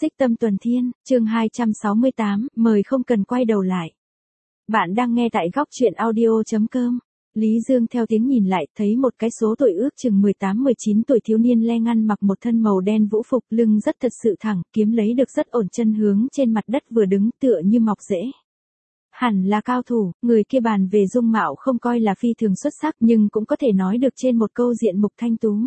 Xích Tâm Tuần Thiên, chương 268, mời không cần quay đầu lại. Bạn đang nghe tại góc truyện audio.com. Lý Dương theo tiếng nhìn lại, thấy một cái số tuổi ước chừng 18-19 tuổi thiếu niên le ngăn mặc một thân màu đen vũ phục, lưng rất thật sự thẳng, kiếm lấy được rất ổn, chân hướng trên mặt đất vừa đứng tựa như mọc rễ. Hẳn là cao thủ, người kia bàn về dung mạo không coi là phi thường xuất sắc nhưng cũng có thể nói được trên một câu diện mục thanh tú.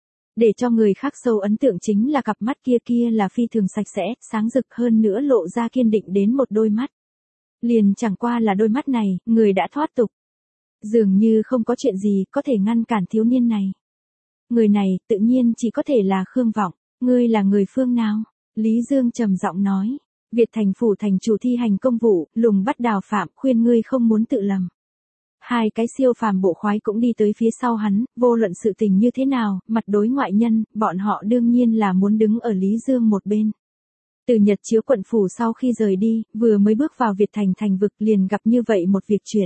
Để cho người khác sâu ấn tượng chính là cặp mắt kia là phi thường sạch sẽ, sáng rực, hơn nữa lộ ra kiên định đến một đôi mắt. Liền chẳng qua là đôi mắt này, người đã thoát tục. Dường như không có chuyện gì có thể ngăn cản thiếu niên này. Người này tự nhiên chỉ có thể là Khương Vọng. Ngươi là người phương nào? Lý Dương trầm giọng nói. Việt Thành phủ thành chủ thi hành công vụ, lùng bắt đào phạm, khuyên ngươi không muốn tự lầm. Hai cái siêu phàm bộ khoái cũng đi tới phía sau hắn, vô luận sự tình như thế nào, mặt đối ngoại nhân, bọn họ đương nhiên là muốn đứng ở Lý Dương một bên. Từ Nhật Chiếu quận phủ sau khi rời đi, vừa mới bước vào Việt Thành thành vực liền gặp như vậy một việc chuyện.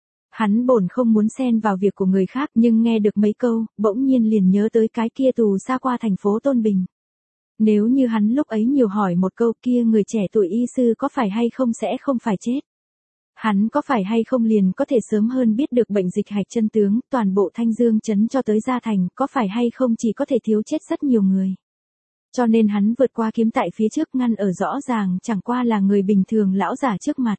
Hắn bổn không muốn xen vào việc của người khác nhưng nghe được mấy câu, bỗng nhiên liền nhớ tới cái kia tù xa qua thành phố Tôn Bình. Nếu như hắn lúc ấy nhiều hỏi một câu kia người trẻ tuổi y sư có phải hay không sẽ không phải chết. Hắn có phải hay không liền có thể sớm hơn biết được bệnh dịch hạch chân tướng, toàn bộ Thanh Dương trấn cho tới Gia Thành, có phải hay không chỉ có thể thiếu chết rất nhiều người. Cho nên hắn vượt qua kiếm tại phía trước ngăn ở rõ ràng chẳng qua là người bình thường lão giả trước mặt.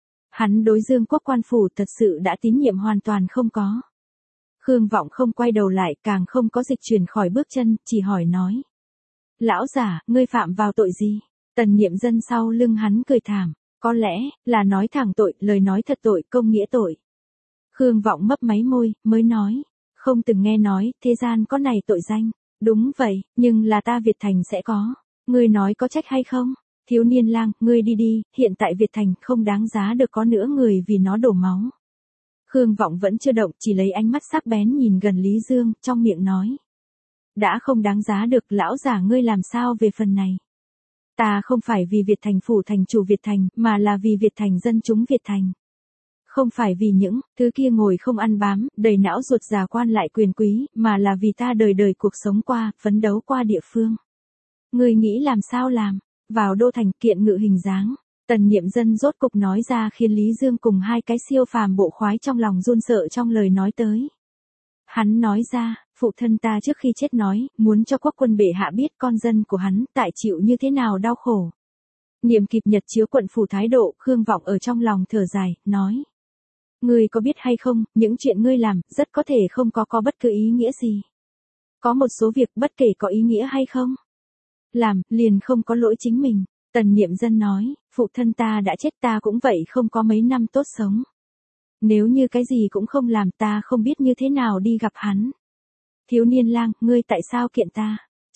Hắn đối Dương Quốc quan phủ thật sự đã tín nhiệm hoàn toàn không có. Khương Vọng không quay đầu lại, càng không có dịch chuyển khỏi bước chân, chỉ hỏi nói. Lão giả, ngươi phạm vào tội gì? Tần Niệm Dân sau lưng hắn cười thảm. Có lẽ, là nói thẳng tội, lời nói thật tội, công nghĩa tội. Khương Vọng mấp máy môi, mới nói. Không từng nghe nói, thế gian có này tội danh. Đúng vậy, nhưng là ta Việt Thành sẽ có. Ngươi nói có trách hay không? Thiếu niên lang, ngươi đi đi, hiện tại Việt Thành không đáng giá được có nữa người vì nó đổ máu. Khương Vọng vẫn chưa động, chỉ lấy ánh mắt sắc bén nhìn gần Lý Dương, trong miệng nói. Đã không đáng giá được, lão giả ngươi làm sao về phần này? Ta không phải vì Việt Thành phủ thành chủ Việt Thành, mà là vì Việt Thành dân chúng Việt Thành. Không phải vì những thứ kia ngồi không ăn bám, đầy não ruột già quan lại quyền quý, mà là vì ta đời đời cuộc sống qua, phấn đấu qua địa phương. Ngươi nghĩ làm sao làm? Vào đô thành kiện ngự hình dáng. Tần Niệm Dân rốt cục nói ra khiến Lý Dương cùng hai cái siêu phàm bộ khoái trong lòng run sợ trong lời nói tới. Hắn nói ra, phụ thân ta trước khi chết nói, muốn cho quốc quân bệ hạ biết con dân của hắn tại chịu như thế nào đau khổ. Niệm kịp Nhật Chiếu quận phủ thái độ, Khương Vọng ở trong lòng thở dài, nói. Ngươi có biết hay không, những chuyện ngươi làm, rất có thể không có bất cứ ý nghĩa gì. Có một số việc bất kể có ý nghĩa hay không. Làm, liền không có lỗi chính mình. Tần Niệm Dân nói, phụ thân ta đã chết ta cũng vậy không có mấy năm tốt sống. Nếu như cái gì cũng không làm ta không biết như thế nào đi gặp hắn. Thiếu niên lang, ngươi tại sao kiện ta?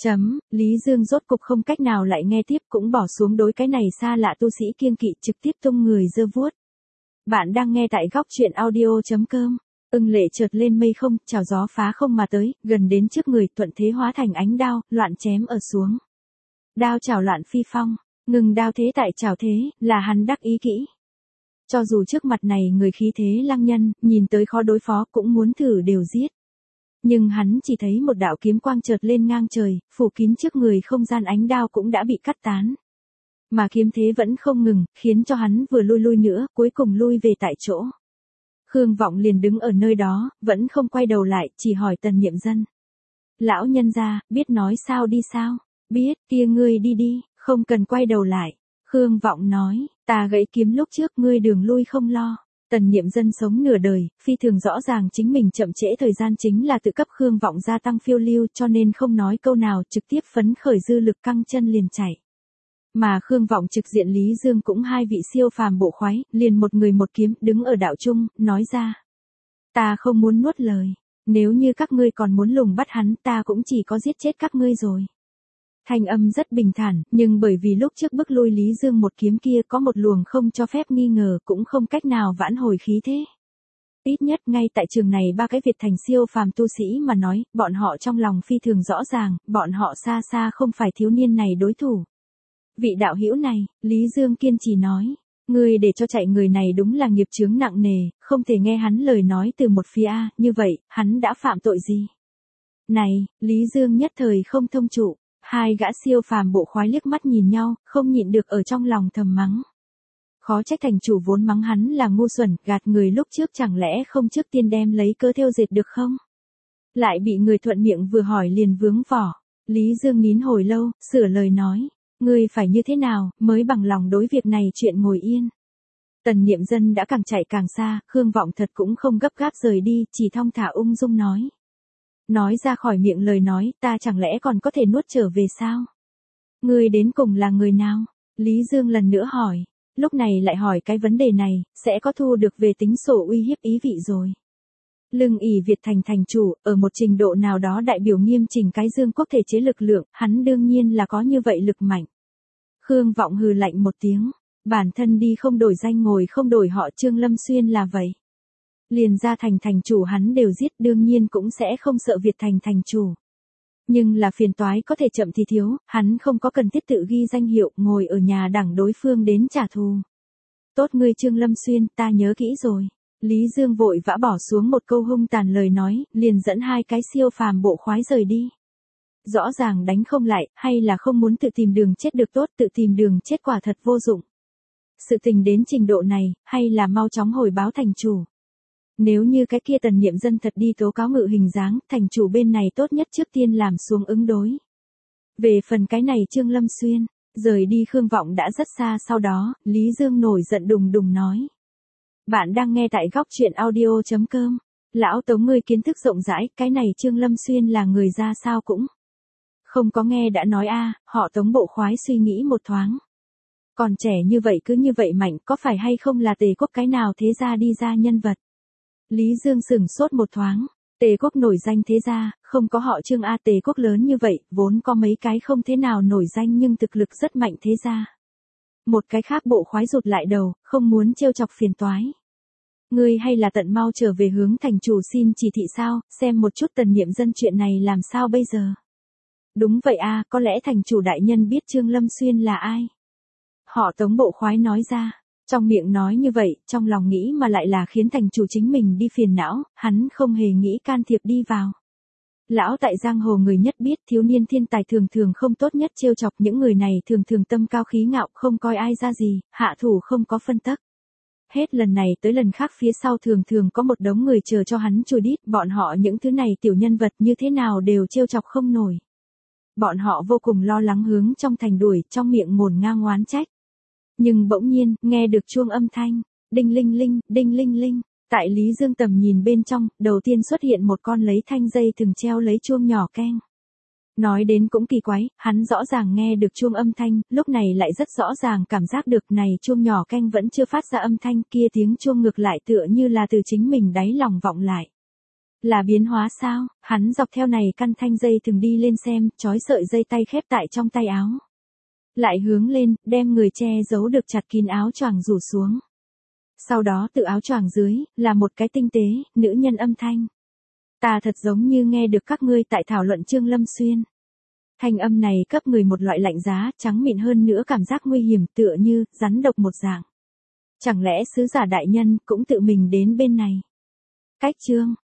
Lý Dương rốt cục không cách nào lại nghe tiếp cũng bỏ xuống đối cái này xa lạ tu sĩ kiêng kỵ trực tiếp tung người giơ vuốt. Bạn đang nghe tại góc truyện audio.com. Ưng lệ chợt lên mây không, chào gió phá không mà tới, gần đến trước người thuận thế hóa thành ánh đao, loạn chém ở xuống. Đao chảo loạn phi phong, ngừng đao thế tại chảo thế, là hắn đắc ý kỹ. Cho dù trước mặt này người khí thế lăng nhân, nhìn tới khó đối phó cũng muốn thử đều giết. Nhưng hắn chỉ thấy một đạo kiếm quang chợt lên ngang trời, phủ kín trước người không gian ánh đao cũng đã bị cắt tán. Mà kiếm thế vẫn không ngừng, khiến cho hắn vừa lui nữa, cuối cùng lui về tại chỗ. Khương Vọng liền đứng ở nơi đó, vẫn không quay đầu lại, chỉ hỏi Tần Niệm Dân. Lão nhân gia, biết nói sao đi sao? Biết, kia ngươi đi đi, không cần quay đầu lại. Khương Vọng nói, ta gãy kiếm lúc trước ngươi đường lui không lo. Tần Niệm Dân sống nửa đời, phi thường rõ ràng chính mình chậm trễ thời gian chính là tự cấp Khương Vọng gia tăng phiêu lưu cho nên không nói câu nào trực tiếp phấn khởi dư lực căng chân liền chạy. Mà Khương Vọng trực diện Lý Dương cũng hai vị siêu phàm bộ khoái, liền một người một kiếm đứng ở đạo trung, nói ra. Ta không muốn nuốt lời, nếu như các ngươi còn muốn lùng bắt hắn ta cũng chỉ có giết chết các ngươi rồi. Thanh âm rất bình thản, nhưng bởi vì lúc trước bức lui Lý Dương một kiếm kia có một luồng không cho phép nghi ngờ cũng không cách nào vãn hồi khí thế. Ít nhất ngay tại trường này ba cái Việt Thành siêu phàm tu sĩ mà nói, bọn họ trong lòng phi thường rõ ràng, bọn họ xa xa không phải thiếu niên này đối thủ. Vị đạo hữu này, Lý Dương kiên trì nói, ngươi để cho chạy người này đúng là nghiệp chướng nặng nề, không thể nghe hắn lời nói từ một phía, như vậy, hắn đã phạm tội gì? Này, Lý Dương nhất thời không thông trụ. Hai gã siêu phàm bộ khoái liếc mắt nhìn nhau, không nhịn được ở trong lòng thầm mắng. Khó trách thành chủ vốn mắng hắn là ngu xuẩn, gạt người lúc trước chẳng lẽ không trước tiên đem lấy cớ thêu dệt được không? Lại bị người thuận miệng vừa hỏi liền vướng vỏ. Lý Dương nín hồi lâu, sửa lời nói. Ngươi phải như thế nào, mới bằng lòng đối việc này chuyện ngồi yên. Tần Niệm Dân đã càng chạy càng xa, Khương Vọng thật cũng không gấp gáp rời đi, chỉ thong thả ung dung nói. Nói ra khỏi miệng lời nói, ta chẳng lẽ còn có thể nuốt trở về sao? Ngươi đến cùng là người nào? Lý Dương lần nữa hỏi. Lúc này lại hỏi cái vấn đề này, sẽ có thu được về tính sổ uy hiếp ý vị rồi. Lương ỷ Việt thành thành chủ, ở một trình độ nào đó đại biểu nghiêm chỉnh cái Dương quốc thể chế lực lượng, hắn đương nhiên là có như vậy lực mạnh. Khương Vọng hừ lạnh một tiếng, bản thân đi không đổi danh ngồi không đổi họ Trương Lâm Xuyên là vậy. Liền ra thành thành chủ hắn đều giết đương nhiên cũng sẽ không sợ Việt thành thành chủ. Nhưng là phiền toái có thể chậm thì thiếu, hắn không có cần thiết tự ghi danh hiệu ngồi ở nhà đảng đối phương đến trả thù. Tốt ngươi Trương Lâm Xuyên, ta nhớ kỹ rồi. Lý Dương vội vã bỏ xuống một câu hung tàn lời nói, liền dẫn hai cái siêu phàm bộ khoái rời đi. Rõ ràng đánh không lại, hay là không muốn tự tìm đường chết được tốt, tự tìm đường chết quả thật vô dụng. Sự tình đến trình độ này, hay là mau chóng hồi báo thành chủ. Nếu như cái kia Tần Niệm Dân thật đi tố cáo ngự hình dáng, thành chủ bên này tốt nhất trước tiên làm xuống ứng đối. Về phần cái này Trương Lâm Xuyên, rời đi Khương Vọng đã rất xa sau đó, Lý Dương nổi giận đùng đùng nói. Bạn đang nghe tại góc truyện audio.com. Lão Tống ngươi kiến thức rộng rãi, cái này Trương Lâm Xuyên là người ra sao cũng. Không có nghe đã nói a, họ Tống bộ khoái suy nghĩ một thoáng. Còn trẻ như vậy cứ như vậy mạnh có phải hay không là Tề quốc cái nào thế gia đi ra nhân vật. Lý Dương sửng sốt một thoáng. Tề quốc nổi danh thế gia, không có họ Trương A Tề quốc lớn như vậy, vốn có mấy cái không thế nào nổi danh nhưng thực lực rất mạnh thế gia. Một cái khác bộ khoái rụt lại đầu, không muốn trêu chọc phiền toái. Ngươi hay là tận mau trở về hướng thành chủ xin chỉ thị sao, xem một chút Tần Niệm Dân chuyện này làm sao bây giờ. Đúng vậy a, có lẽ thành chủ đại nhân biết Trương Lâm Xuyên là ai. Họ Tống bộ khoái nói ra, trong miệng nói như vậy, trong lòng nghĩ mà lại là khiến thành chủ chính mình đi phiền não, hắn không hề nghĩ can thiệp đi vào. Lão tại giang hồ người nhất biết thiếu niên thiên tài thường thường không tốt nhất trêu chọc những người này thường thường tâm cao khí ngạo không coi ai ra gì, hạ thủ không có phân tắc. Hết lần này tới lần khác phía sau thường thường có một đống người chờ cho hắn chùi đít, bọn họ những thứ này tiểu nhân vật như thế nào đều trêu chọc không nổi. Bọn họ vô cùng lo lắng hướng trong thành đuổi, trong miệng ngổn ngang oán trách. Nhưng bỗng nhiên, nghe được chuông âm thanh, đinh linh linh, đinh linh linh. Tại Lý Dương tầm nhìn bên trong, đầu tiên xuất hiện một con lấy thanh dây thừng treo lấy chuông nhỏ keng. Nói đến cũng kỳ quái, hắn rõ ràng nghe được chuông âm thanh, lúc này lại rất rõ ràng cảm giác được này chuông nhỏ keng vẫn chưa phát ra âm thanh kia tiếng chuông ngược lại tựa như là từ chính mình đáy lòng vọng lại. Là biến hóa sao, hắn dọc theo này căn thanh dây thừng đi lên xem, trói sợi dây tay khép tại trong tay áo. Lại hướng lên, đem người che giấu được chặt kín áo choàng rủ xuống. Sau đó tự áo choàng dưới, là một cái tinh tế, nữ nhân âm thanh. Ta thật giống như nghe được các ngươi tại thảo luận Trương Lâm Xuyên. Thanh âm này cấp người một loại lạnh giá, trắng mịn hơn nữa cảm giác nguy hiểm tựa như, rắn độc một dạng. Chẳng lẽ sứ giả đại nhân cũng tự mình đến bên này? Cách Trương,